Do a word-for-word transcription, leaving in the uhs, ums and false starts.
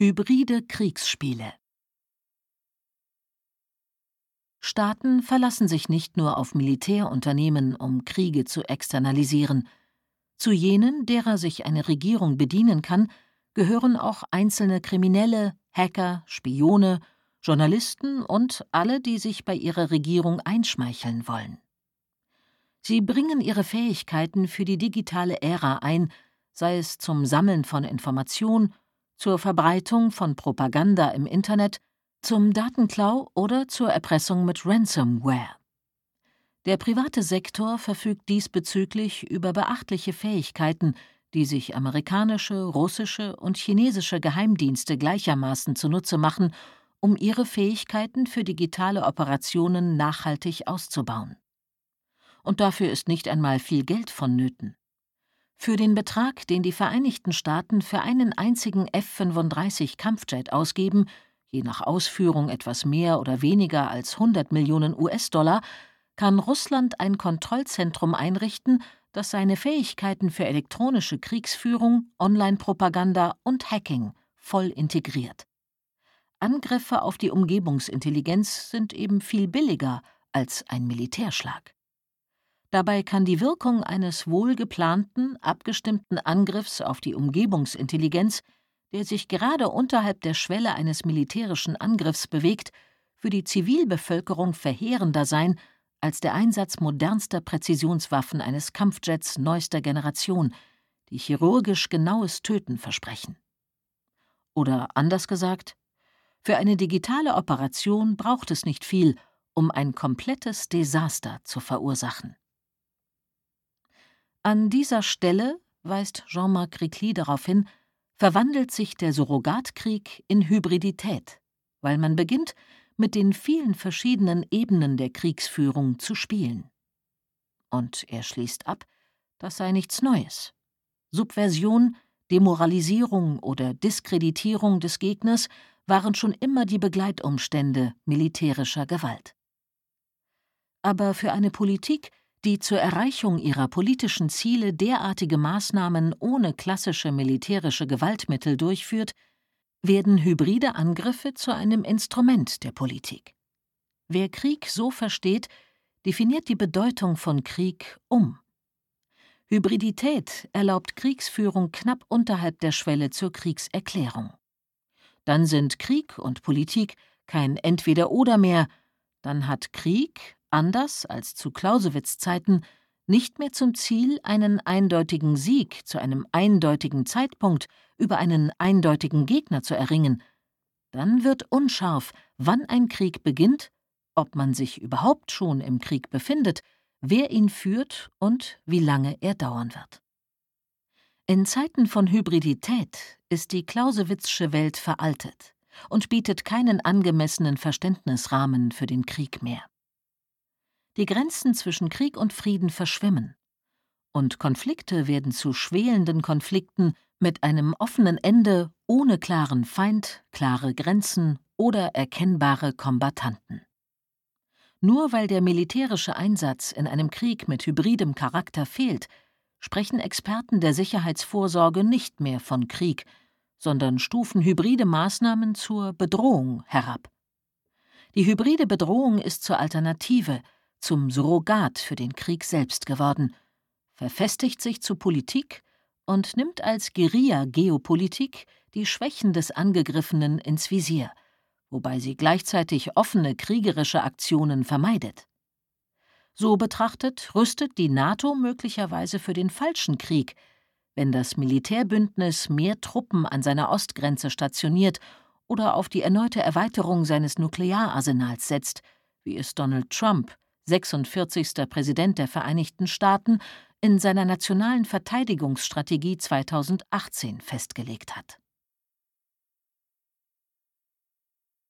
Hybride Kriegsspiele. Staaten verlassen sich nicht nur auf Militärunternehmen, um Kriege zu externalisieren. Zu jenen, derer sich eine Regierung bedienen kann, gehören auch einzelne Kriminelle, Hacker, Spione, Journalisten und alle, die sich bei ihrer Regierung einschmeicheln wollen. Sie bringen ihre Fähigkeiten für die digitale Ära ein, sei es zum Sammeln von Information, zur Verbreitung von Propaganda im Internet, zum Datenklau oder zur Erpressung mit Ransomware. Der private Sektor verfügt diesbezüglich über beachtliche Fähigkeiten, die sich amerikanische, russische und chinesische Geheimdienste gleichermaßen zunutze machen, um ihre Fähigkeiten für digitale Operationen nachhaltig auszubauen. Und dafür ist nicht einmal viel Geld vonnöten. Für den Betrag, den die Vereinigten Staaten für einen einzigen F fünfunddreißig Kampfjet ausgeben, je nach Ausführung etwas mehr oder weniger als hundert Millionen US-Dollar, kann Russland ein Kontrollzentrum einrichten, das seine Fähigkeiten für elektronische Kriegsführung, Online-Propaganda und Hacking voll integriert. Angriffe auf die Umgebungsintelligenz sind eben viel billiger als ein Militärschlag. Dabei kann die Wirkung eines wohlgeplanten, abgestimmten Angriffs auf die Umgebungsintelligenz, der sich gerade unterhalb der Schwelle eines militärischen Angriffs bewegt, für die Zivilbevölkerung verheerender sein als der Einsatz modernster Präzisionswaffen eines Kampfjets neuester Generation, die chirurgisch genaues Töten versprechen. Oder anders gesagt, für eine digitale Operation braucht es nicht viel, um ein komplettes Desaster zu verursachen. An dieser Stelle, weist Jean-Marc Ricli darauf hin, verwandelt sich der Surrogatkrieg in Hybridität, weil man beginnt, mit den vielen verschiedenen Ebenen der Kriegsführung zu spielen. Und er schließt ab, das sei nichts Neues. Subversion, Demoralisierung oder Diskreditierung des Gegners waren schon immer die Begleitumstände militärischer Gewalt. Aber für eine Politik, die zur Erreichung ihrer politischen Ziele derartige Maßnahmen ohne klassische militärische Gewaltmittel durchführt, werden hybride Angriffe zu einem Instrument der Politik. Wer Krieg so versteht, definiert die Bedeutung von Krieg um. Hybridität erlaubt Kriegsführung knapp unterhalb der Schwelle zur Kriegserklärung. Dann sind Krieg und Politik kein Entweder-oder mehr, dann hat Krieg, anders als zu Clausewitz-Zeiten, nicht mehr zum Ziel, einen eindeutigen Sieg zu einem eindeutigen Zeitpunkt über einen eindeutigen Gegner zu erringen. Dann wird unscharf, wann ein Krieg beginnt, ob man sich überhaupt schon im Krieg befindet, wer ihn führt und wie lange er dauern wird. In Zeiten von Hybridität ist die Clausewitzsche Welt veraltet und bietet keinen angemessenen Verständnisrahmen für den Krieg mehr. Die Grenzen zwischen Krieg und Frieden verschwimmen, und Konflikte werden zu schwelenden Konflikten mit einem offenen Ende ohne klaren Feind, klare Grenzen oder erkennbare Kombattanten. Nur weil der militärische Einsatz in einem Krieg mit hybridem Charakter fehlt, sprechen Experten der Sicherheitsvorsorge nicht mehr von Krieg, sondern stufen hybride Maßnahmen zur Bedrohung herab. Die hybride Bedrohung ist zur Alternative, zum Surrogat für den Krieg selbst geworden, verfestigt sich zu Politik und nimmt als Guerilla-Geopolitik die Schwächen des Angegriffenen ins Visier, wobei sie gleichzeitig offene kriegerische Aktionen vermeidet. So betrachtet rüstet die NATO möglicherweise für den falschen Krieg, wenn das Militärbündnis mehr Truppen an seiner Ostgrenze stationiert oder auf die erneute Erweiterung seines Nukleararsenals setzt, wie es Donald Trump, sechsundvierzigster Präsident der Vereinigten Staaten, in seiner nationalen Verteidigungsstrategie zweitausendachtzehn festgelegt hat.